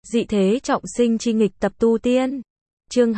Dị thế trọng sinh chi nghịch tập tu tiên. Chương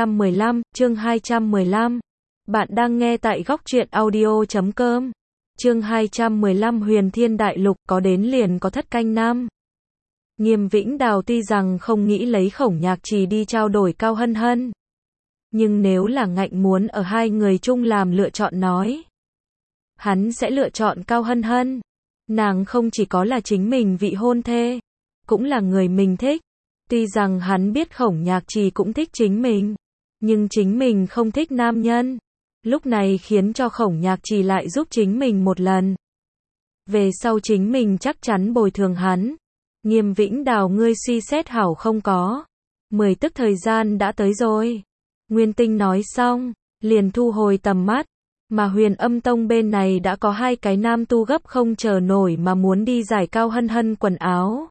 215. Bạn đang nghe tại góc truyện audio.com. Chương 215 Huyền Thiên Đại Lục có đến liền có thất canh nam. Nghiêm Vĩnh Đào tuy rằng không nghĩ lấy Khổng Nhạc Trì đi trao đổi Cao Hân Hân. Nhưng nếu là ngạnh muốn ở hai người chung làm lựa chọn nói. Hắn sẽ lựa chọn Cao Hân Hân. Nàng không chỉ có là chính mình vị hôn thê, cũng là người mình thích. Tuy rằng hắn biết Khổng Nhạc Trì cũng thích chính mình, nhưng chính mình không thích nam nhân. Lúc này khiến cho Khổng Nhạc Trì lại giúp chính mình một lần. Về sau chính mình chắc chắn bồi thường hắn. Nghiêm Vĩnh Đào, ngươi suy xét hảo không có. 10 tức thời gian đã tới rồi. Nguyên Tinh nói xong, liền thu hồi tầm mắt. Mà Huyền Âm Tông bên này đã có hai cái nam tu gấp không chờ nổi mà muốn đi giải Cao Hân Hân quần áo.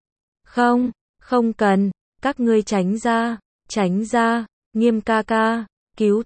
Không cần, các ngươi tránh ra, Nghiêm ca ca, cứu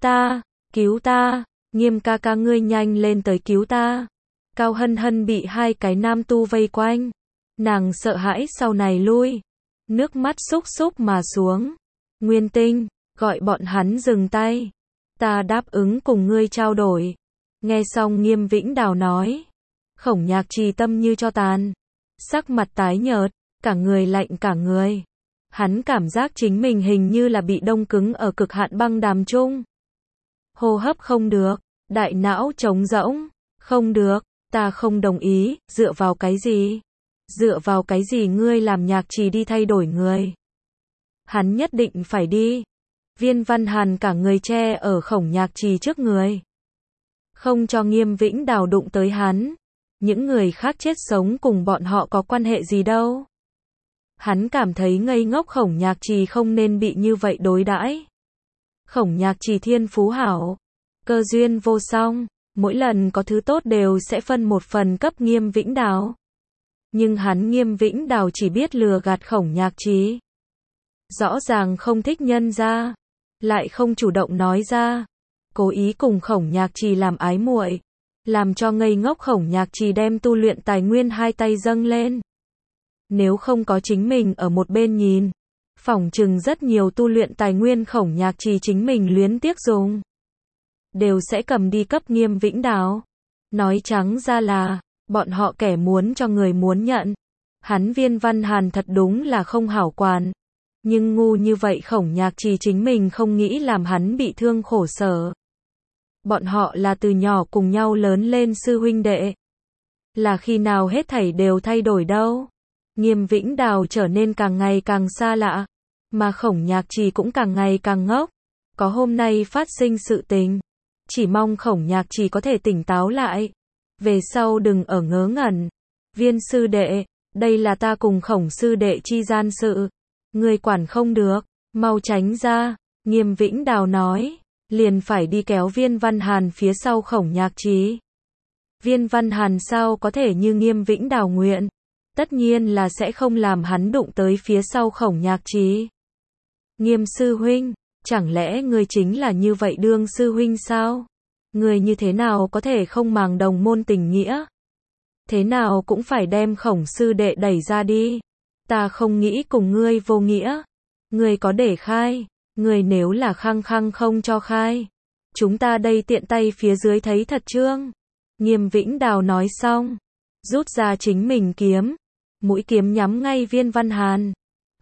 ta, Nghiêm ca ca ngươi nhanh lên tới cứu ta. Cao Hân Hân bị hai cái nam tu vây quanh, nàng sợ hãi sau này lui, nước mắt xúc mà xuống. Nguyên Tinh, gọi bọn hắn dừng tay, ta đáp ứng cùng ngươi trao đổi. Nghe xong Nghiêm Vĩnh Đào nói, Khổng Nhạc Trì tâm như cho tàn, sắc mặt tái nhợt, cả người lạnh cả người. Hắn cảm giác chính mình hình như là bị đông cứng ở cực hạn băng đàm chung. Hô hấp không được, đại não trống rỗng, không được, ta không đồng ý, dựa vào cái gì? Dựa vào cái gì ngươi làm Nhạc Trì đi thay đổi người? Hắn nhất định phải đi. Viên Văn Hàn cả người che ở Khổng Nhạc Trì trước người, không cho Nghiêm Vĩnh Đào đụng tới hắn. Những người khác chết sống cùng bọn họ có quan hệ gì đâu. Hắn cảm thấy ngây ngốc, Khổng Nhạc Trì không nên bị như vậy đối đãi. Khổng Nhạc Trì thiên phú hảo, cơ duyên vô song, mỗi lần có thứ tốt đều sẽ phân một phần cấp Nghiêm Vĩnh Đào. Nhưng hắn Nghiêm Vĩnh Đào chỉ biết lừa gạt Khổng Nhạc Trì. Rõ ràng không thích nhân ra, lại không chủ động nói ra, cố ý cùng Khổng Nhạc Trì làm ái muội, làm cho ngây ngốc Khổng Nhạc Trì đem tu luyện tài nguyên hai tay dâng lên. Nếu không có chính mình ở một bên nhìn, phỏng chừng rất nhiều tu luyện tài nguyên Khổng Nhạc Trì chính mình luyến tiếc dùng, đều sẽ cầm đi cấp Nghiêm Vĩnh Đào. Nói trắng ra là, bọn họ kẻ muốn cho người muốn nhận. Hắn Viên Văn Hàn thật đúng là không hảo quản. Nhưng ngu như vậy Khổng Nhạc Trì chính mình không nghĩ làm hắn bị thương khổ sở. Bọn họ là từ nhỏ cùng nhau lớn lên sư huynh đệ. Là khi nào hết thảy đều thay đổi đâu. Nghiêm Vĩnh Đào trở nên càng ngày càng xa lạ, mà Khổng Nhạc Trì cũng càng ngày càng ngốc. Có hôm nay phát sinh sự tình, chỉ mong Khổng Nhạc Trì có thể tỉnh táo lại. Về sau đừng ở ngớ ngẩn. Viên sư đệ, đây là ta cùng Khổng sư đệ chi gian sự, ngươi quản không được, mau tránh ra. Nghiêm Vĩnh Đào nói, liền phải đi kéo Viên Văn Hàn phía sau Khổng Nhạc Trì. Viên Văn Hàn sao có thể như Nghiêm Vĩnh Đào nguyện, tất nhiên là sẽ không làm hắn đụng tới phía sau Khổng Nhạc Trì. Nghiêm sư huynh, chẳng lẽ ngươi chính là như vậy đương sư huynh sao? Ngươi như thế nào có thể không màng đồng môn tình nghĩa? Thế nào cũng phải đem Khổng sư đệ đẩy ra đi. Ta không nghĩ cùng ngươi vô nghĩa. Ngươi có để khai, ngươi nếu là khăng khăng không cho khai, chúng ta đây tiện tay phía dưới thấy thật trương. Nghiêm Vĩnh Đào nói xong, rút ra chính mình kiếm, mũi kiếm nhắm ngay Viên Văn Hàn.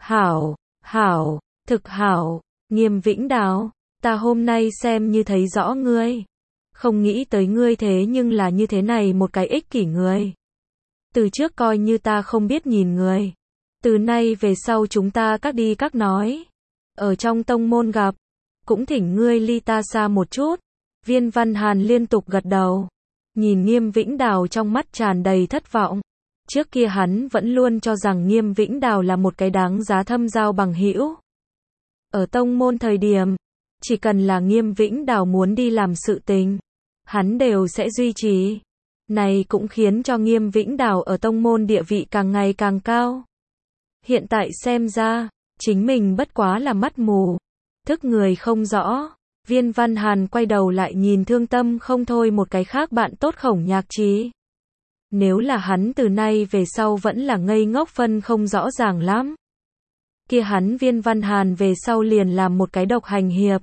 Hảo, thực hảo, Nghiêm Vĩnh Đào, ta hôm nay xem như thấy rõ ngươi. Không nghĩ tới ngươi thế nhưng là như thế này một cái ích kỷ người. Từ trước coi như ta không biết nhìn người. Từ nay về sau chúng ta các đi các nói. Ở trong tông môn gặp, cũng thỉnh ngươi ly ta xa một chút. Viên Văn Hàn liên tục gật đầu. Nhìn Nghiêm Vĩnh Đào trong mắt tràn đầy thất vọng. Trước kia hắn vẫn luôn cho rằng Nghiêm Vĩnh Đào là một cái đáng giá thâm giao bằng hữu. Ở tông môn thời điểm, chỉ cần là Nghiêm Vĩnh Đào muốn đi làm sự tình, hắn đều sẽ duy trì. Này cũng khiến cho Nghiêm Vĩnh Đào ở tông môn địa vị càng ngày càng cao. Hiện tại xem ra, chính mình bất quá là mắt mù, thức người không rõ. Viên Văn Hàn quay đầu lại nhìn thương tâm không thôi một cái khác bạn tốt Khổng Nhạc Trì. Nếu là hắn từ nay về sau vẫn là ngây ngốc phân không rõ ràng lắm. kia hắn Viên Văn Hàn về sau liền làm một cái độc hành hiệp.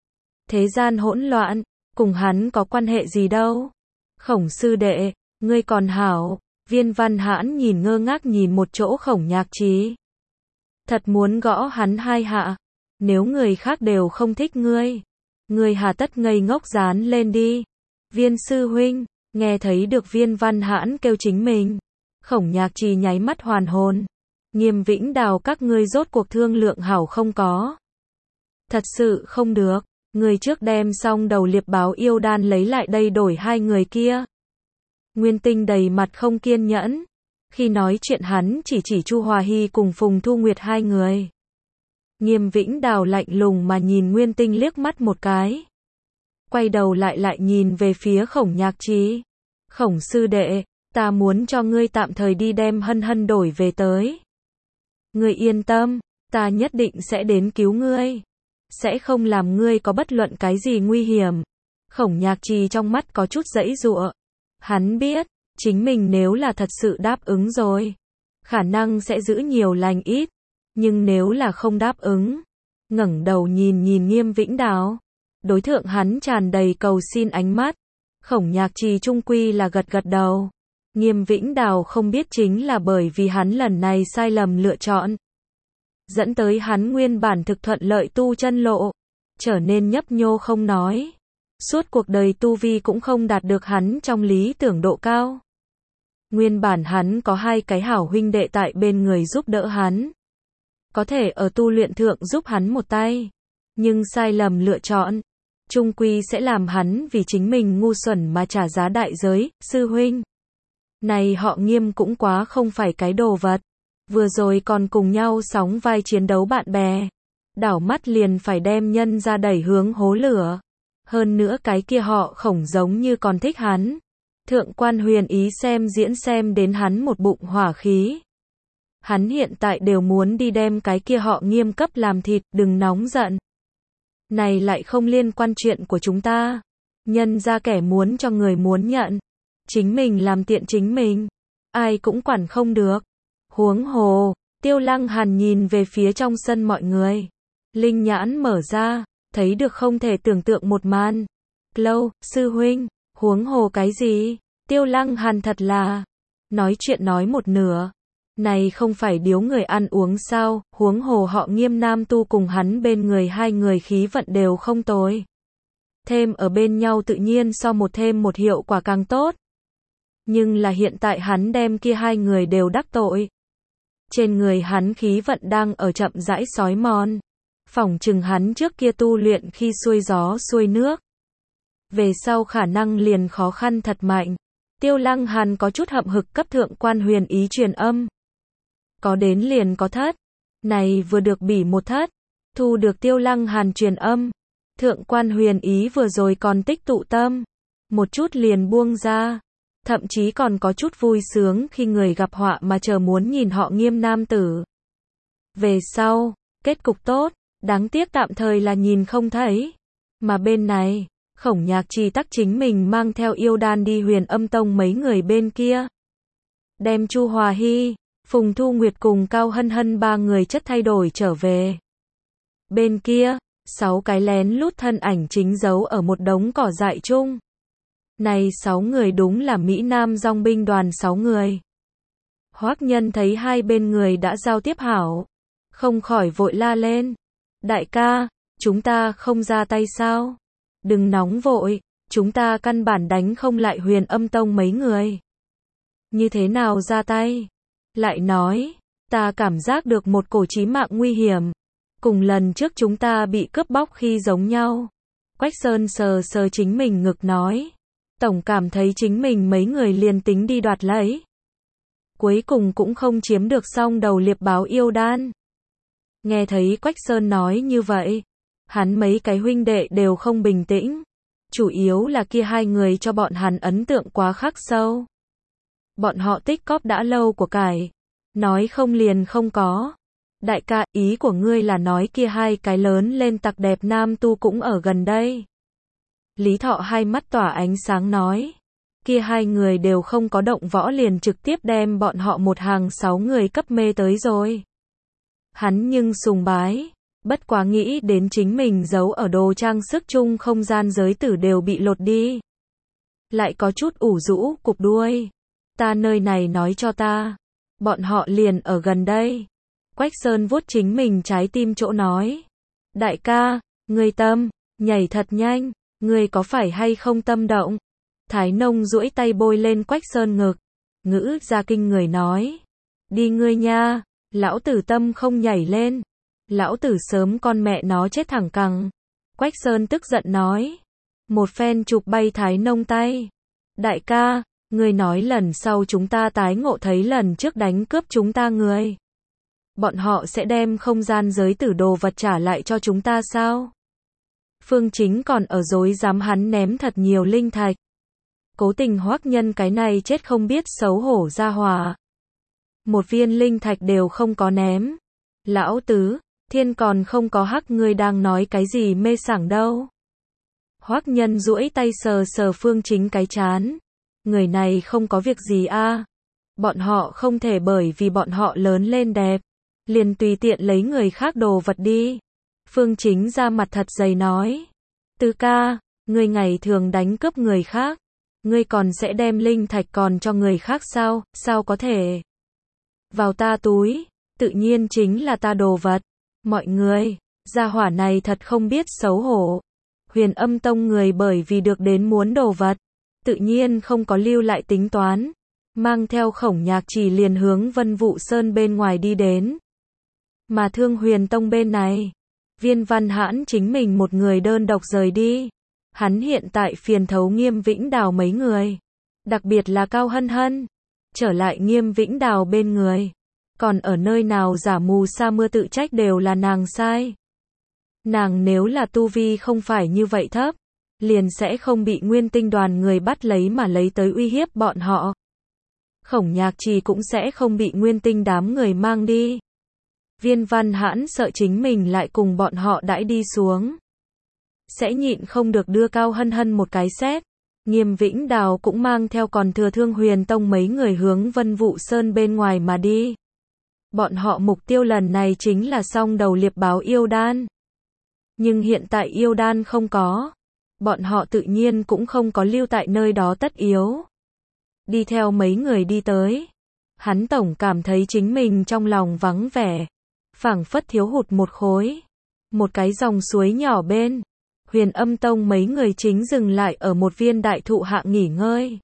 Thế gian hỗn loạn, cùng hắn có quan hệ gì đâu. Khổng sư đệ, ngươi còn hảo. Viên Văn Hãn nhìn ngơ ngác nhìn một chỗ Khổng Nhạc Trí. Thật muốn gõ hắn 2 hạ. Nếu người khác đều không thích ngươi hà tất ngây ngốc dán lên đi. Viên sư huynh, nghe thấy được Viên Văn Hãn kêu chính mình. Khổng Nhạc Trì nháy mắt hoàn hồn. Nghiêm Vĩnh Đào các ngươi rốt cuộc thương lượng hảo không có. Thật sự không được, người trước đem xong đầu liệp báo yêu đan lấy lại đây đổi 2 người kia. Nguyên Tinh đầy mặt không kiên nhẫn. Khi nói chuyện hắn chỉ Chu Hòa Hy cùng Phùng Thu Nguyệt 2 người. Nghiêm Vĩnh Đào lạnh lùng mà nhìn Nguyên Tinh liếc mắt một cái. Quay đầu lại nhìn về phía Khổng Nhạc Trí. Khổng sư đệ, ta muốn cho ngươi tạm thời đi đem Hân Hân đổi về tới. Ngươi yên tâm, ta nhất định sẽ đến cứu ngươi. Sẽ không làm ngươi có bất luận cái gì nguy hiểm. Khổng Nhạc Trì trong mắt có chút giãy giụa. Hắn biết, chính mình nếu là thật sự đáp ứng rồi, khả năng sẽ giữ nhiều lành ít. Nhưng nếu là không đáp ứng, ngẩng đầu nhìn Nghiêm Vĩnh Đào, đối thượng hắn tràn đầy cầu xin ánh mắt. Khổng Nhạc Trì trung quy là gật đầu. Nghiêm Vĩnh Đào không biết chính là bởi vì hắn lần này sai lầm lựa chọn, dẫn tới hắn nguyên bản thực thuận lợi tu chân lộ, trở nên nhấp nhô không nói. Suốt cuộc đời tu vi cũng không đạt được hắn trong lý tưởng độ cao. Nguyên bản hắn có 2 cái hảo huynh đệ tại bên người giúp đỡ hắn. Có thể ở tu luyện thượng giúp hắn một tay. Nhưng sai lầm lựa chọn, chung quy sẽ làm hắn vì chính mình ngu xuẩn mà trả giá đại giới. Sư huynh, này họ Nghiêm cũng quá không phải cái đồ vật. Vừa rồi còn cùng nhau sóng vai chiến đấu bạn bè. Đảo mắt liền phải đem nhân ra đẩy hướng hố lửa. Hơn nữa cái kia họ Khổng giống như còn thích hắn. Thượng quan Huyền Ý xem diễn xem đến hắn một bụng hỏa khí. Hắn hiện tại đều muốn đi đem cái kia họ Nghiêm cấp làm thịt, đừng nóng giận. Này lại không liên quan chuyện của chúng ta. Nhân ra kẻ muốn cho người muốn nhận. Chính mình làm tiện chính mình. Ai cũng quản không được. Huống hồ, Tiêu Lăng Hàn nhìn về phía trong sân mọi người. Linh nhãn mở ra, thấy được không thể tưởng tượng một màn. Lâu, sư huynh, huống hồ cái gì? Tiêu Lăng Hàn thật là, nói chuyện nói một nửa. Này không phải điếu người ăn uống sao, huống hồ họ Nghiêm nam tu cùng hắn bên người 2 người khí vận đều không tồi. Thêm ở bên nhau tự nhiên so một thêm một hiệu quả càng tốt. Nhưng là hiện tại hắn đem kia 2 người đều đắc tội. Trên người hắn khí vận đang ở chậm rãi xói mòn. Phỏng chừng hắn trước kia tu luyện khi xuôi gió xuôi nước. Về sau khả năng liền khó khăn thật mạnh. Tiêu Lăng Hàn có chút hậm hực cấp thượng quan Huyền Ý truyền âm. Có đến liền có thất. Này vừa được bỉ một thất. Thu được Tiêu Lăng Hàn truyền âm. Thượng quan Huyền Ý vừa rồi còn tích tụ tâm. Một chút liền buông ra. Thậm chí còn có chút vui sướng khi người gặp họa mà chờ muốn nhìn họ Nghiêm nam tử. Về sau, kết cục tốt, đáng tiếc tạm thời là nhìn không thấy. Mà bên này, Khổng Nhạc Trì tắc chính mình mang theo yêu đan đi Huyền Âm Tông mấy người bên kia. Đem Chu Hòa Hy, Phùng Thu Nguyệt cùng Cao Hân Hân 3 người chất thay đổi trở về. Bên kia, 6 cái lén lút thân ảnh chính giấu ở một đống cỏ dại chung. Này 6 người đúng là Mỹ Nam dòng binh đoàn 6 người. Hoắc Nhân thấy 2 bên người đã giao tiếp hảo, không khỏi vội la lên. Đại ca, chúng ta không ra tay sao? Đừng nóng vội, chúng ta căn bản đánh không lại Huyền Âm Tông mấy người. Như thế nào ra tay? Lại nói, ta cảm giác được một cổ chí mạng nguy hiểm. Cùng lần trước chúng ta bị cướp bóc khi giống nhau. Quách Sơn sờ sờ chính mình ngực nói. Tổng cảm thấy chính mình mấy người liền tính đi đoạt lấy. Cuối cùng cũng không chiếm được xong đầu liệp báo yêu đan. Nghe thấy Quách Sơn nói như vậy, hắn mấy cái huynh đệ đều không bình tĩnh. Chủ yếu là kia 2 người cho bọn hắn ấn tượng quá khắc sâu. Bọn họ tích cóp đã lâu của cải. Nói không liền không có. Đại ca, ý của ngươi là nói kia 2 cái lớn lên tặc đẹp nam tu cũng ở gần đây. Lý Thọ hai mắt tỏa ánh sáng nói. Kia 2 người đều không có động võ liền trực tiếp đem bọn họ một hàng 6 người cấp mê tới rồi. Hắn nhưng sùng bái, bất quá nghĩ đến chính mình giấu ở đồ trang sức chung không gian giới tử đều bị lột đi. Lại có chút ủ rũ cụp đuôi. Ta nơi này nói cho ta. Bọn họ liền ở gần đây. Quách Sơn vuốt chính mình trái tim chỗ nói. Đại ca, ngươi tâm, nhảy thật nhanh, ngươi có phải hay không tâm động? Thái Nông duỗi tay bôi lên Quách Sơn ngực. Ngữ ra kinh người nói. Đi ngươi nha, lão tử tâm không nhảy lên. Lão tử sớm con mẹ nó chết thẳng cẳng. Quách Sơn tức giận nói. Một phen chụp bay Thái Nông tay. Đại ca, ngươi nói lần sau chúng ta tái ngộ thấy lần trước đánh cướp chúng ta người. Bọn họ sẽ đem không gian giới tử đồ vật trả lại cho chúng ta sao? Phương Chính còn ở dối dám hắn ném thật nhiều linh thạch. Cố tình Hoắc Nhân cái này chết không biết xấu hổ ra hỏa. Một viên linh thạch đều không có ném. Lão tứ, thiên còn không có hắc, ngươi đang nói cái gì mê sảng đâu. Hoắc Nhân duỗi tay sờ sờ Phương Chính cái trán. Người này không có việc gì a. Bọn họ không thể bởi vì bọn họ lớn lên đẹp, liền tùy tiện lấy người khác đồ vật đi. Phương Chính ra mặt thật dày nói. Tứ ca, ngươi ngày thường đánh cướp người khác, ngươi còn sẽ đem linh thạch còn cho người khác sao, sao có thể? Vào ta túi, tự nhiên chính là ta đồ vật. Mọi người, gia hỏa này thật không biết xấu hổ. Huyền Âm Tông người bởi vì được đến muốn đồ vật, tự nhiên không có lưu lại tính toán, mang theo Khổng Nhạc Chỉ liền hướng Vân Vũ Sơn bên ngoài đi đến. Mà Thương Huyền Tông bên này, Viên Văn Hãn chính mình một người đơn độc rời đi. Hắn hiện tại phiền thấu Nghiêm Vĩnh Đào mấy người, đặc biệt là Cao Hân Hân, trở lại Nghiêm Vĩnh Đào bên người. Còn ở nơi nào giả mù sa mưa tự trách đều là nàng sai. Nàng nếu là tu vi không phải như vậy thấp, liền sẽ không bị Nguyên Tinh đoàn người bắt lấy mà lấy tới uy hiếp bọn họ. Khổng Nhạc Trì cũng sẽ không bị Nguyên Tinh đám người mang đi. Viên Văn Hãn sợ chính mình lại cùng bọn họ đãi đi xuống, sẽ nhịn không được đưa Cao Hân Hân một cái xét. Nghiêm Vĩnh Đào cũng mang theo còn thừa Thương Huyền Tông mấy người hướng Vân Vũ Sơn bên ngoài mà đi. Bọn họ mục tiêu lần này chính là song đầu liệp báo yêu đan. Nhưng hiện tại yêu đan không có, bọn họ tự nhiên cũng không có lưu tại nơi đó tất yếu. Đi theo mấy người đi tới, hắn tổng cảm thấy chính mình trong lòng vắng vẻ, phảng phất thiếu hụt một khối. Một cái dòng suối nhỏ bên, Huyền Âm Tông mấy người chính dừng lại ở một viên đại thụ hạ nghỉ ngơi.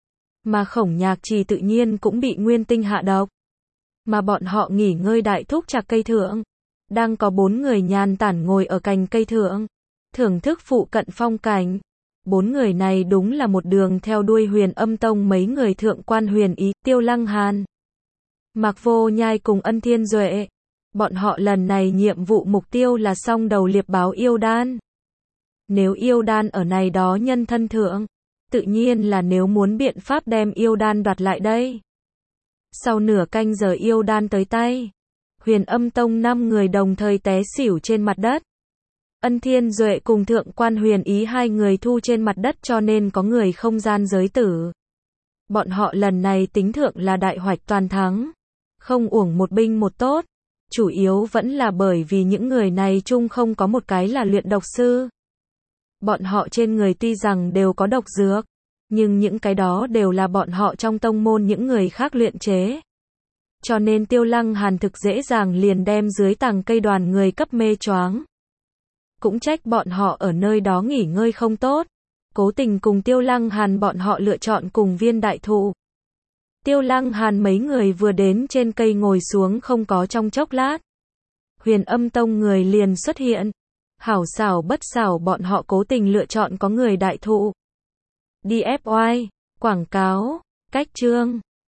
Mà Khổng Nhạc Trì tự nhiên cũng bị Nguyên Tinh hạ độc. Mà bọn họ nghỉ ngơi đại thúc chạc cây thượng, đang có 4 người nhàn tản ngồi ở cành cây thượng, thưởng thức phụ cận phong cảnh. 4 người này đúng là một đường theo đuôi Huyền Âm Tông mấy người thượng quan Huyền Ý, Tiêu Lăng Hàn, Mạc Vô Nhai cùng Ân Thiên Duệ. Bọn họ lần này nhiệm vụ mục tiêu là song đầu liệp báo yêu đan. Nếu yêu đan ở này đó nhân thân thượng, tự nhiên là nếu muốn biện pháp đem yêu đan đoạt lại đây. Sau nửa canh giờ yêu đan tới tay, Huyền Âm Tông 5 người đồng thời té xỉu trên mặt đất. Ân Thiên Duệ cùng thượng quan Huyền Ý 2 người thu trên mặt đất, cho nên có người không gian giới tử. Bọn họ lần này tính thượng là đại hoạch toàn thắng, không uổng một binh một tốt. Chủ yếu vẫn là bởi vì những người này chung không có một cái là luyện độc sư. Bọn họ trên người tuy rằng đều có độc dược, nhưng những cái đó đều là bọn họ trong tông môn những người khác luyện chế. Cho nên Tiêu Lăng Hàn thực dễ dàng liền đem dưới tàng cây đoàn người cấp mê choáng. Cũng trách bọn họ ở nơi đó nghỉ ngơi không tốt, cố tình cùng Tiêu Lăng Hàn bọn họ lựa chọn cùng viên đại thụ. Tiêu Lăng Hàn mấy người vừa đến trên cây ngồi xuống không có trong chốc lát, Huyền Âm Tông người liền xuất hiện. Hảo xảo bất xảo bọn họ cố tình lựa chọn có người đại thụ. Đi FY, quảng cáo, cách chương.